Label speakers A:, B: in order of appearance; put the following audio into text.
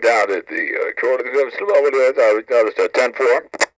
A: down at the quarter. Slow it is. I was noticed 10-4.